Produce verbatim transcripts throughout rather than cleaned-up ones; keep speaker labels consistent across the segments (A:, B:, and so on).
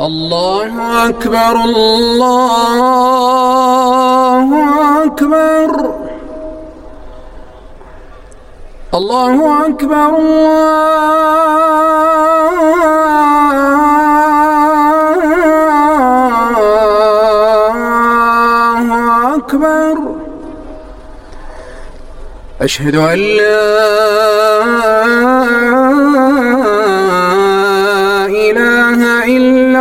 A: الله أكبر الله أكبر الله أكبر الله أكبر. أشهد أن لا إله إلا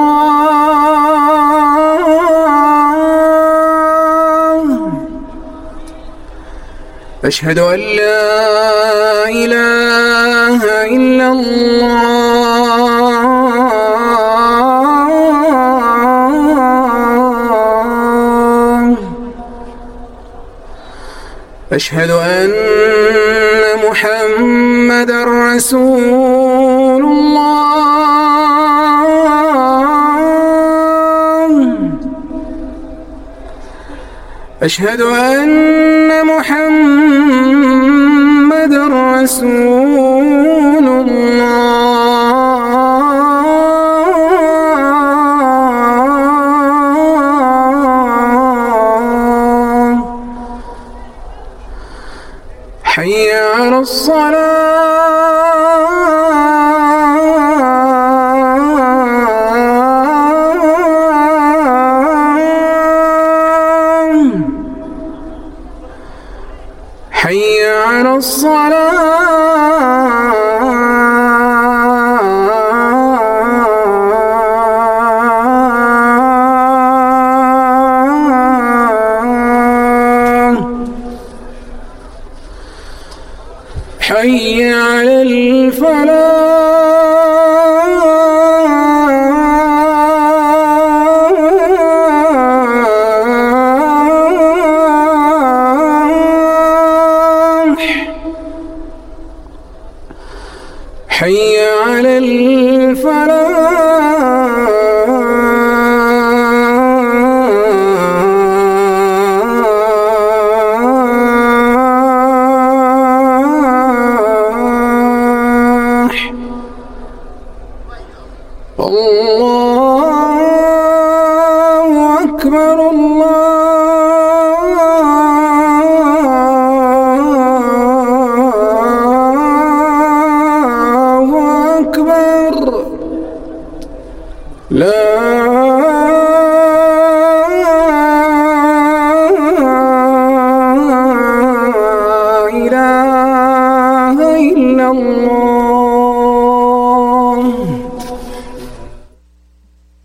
A: الله. أشهد أن لا إله إلا الله. أشهد أن محمدًا رسول الله. أشهد أن محمدًا رسول الله. حي على الصلاة. حي على الصلاة. حي على الفلاح. حي على الفلاح. الله أكبر الله أكبر. لا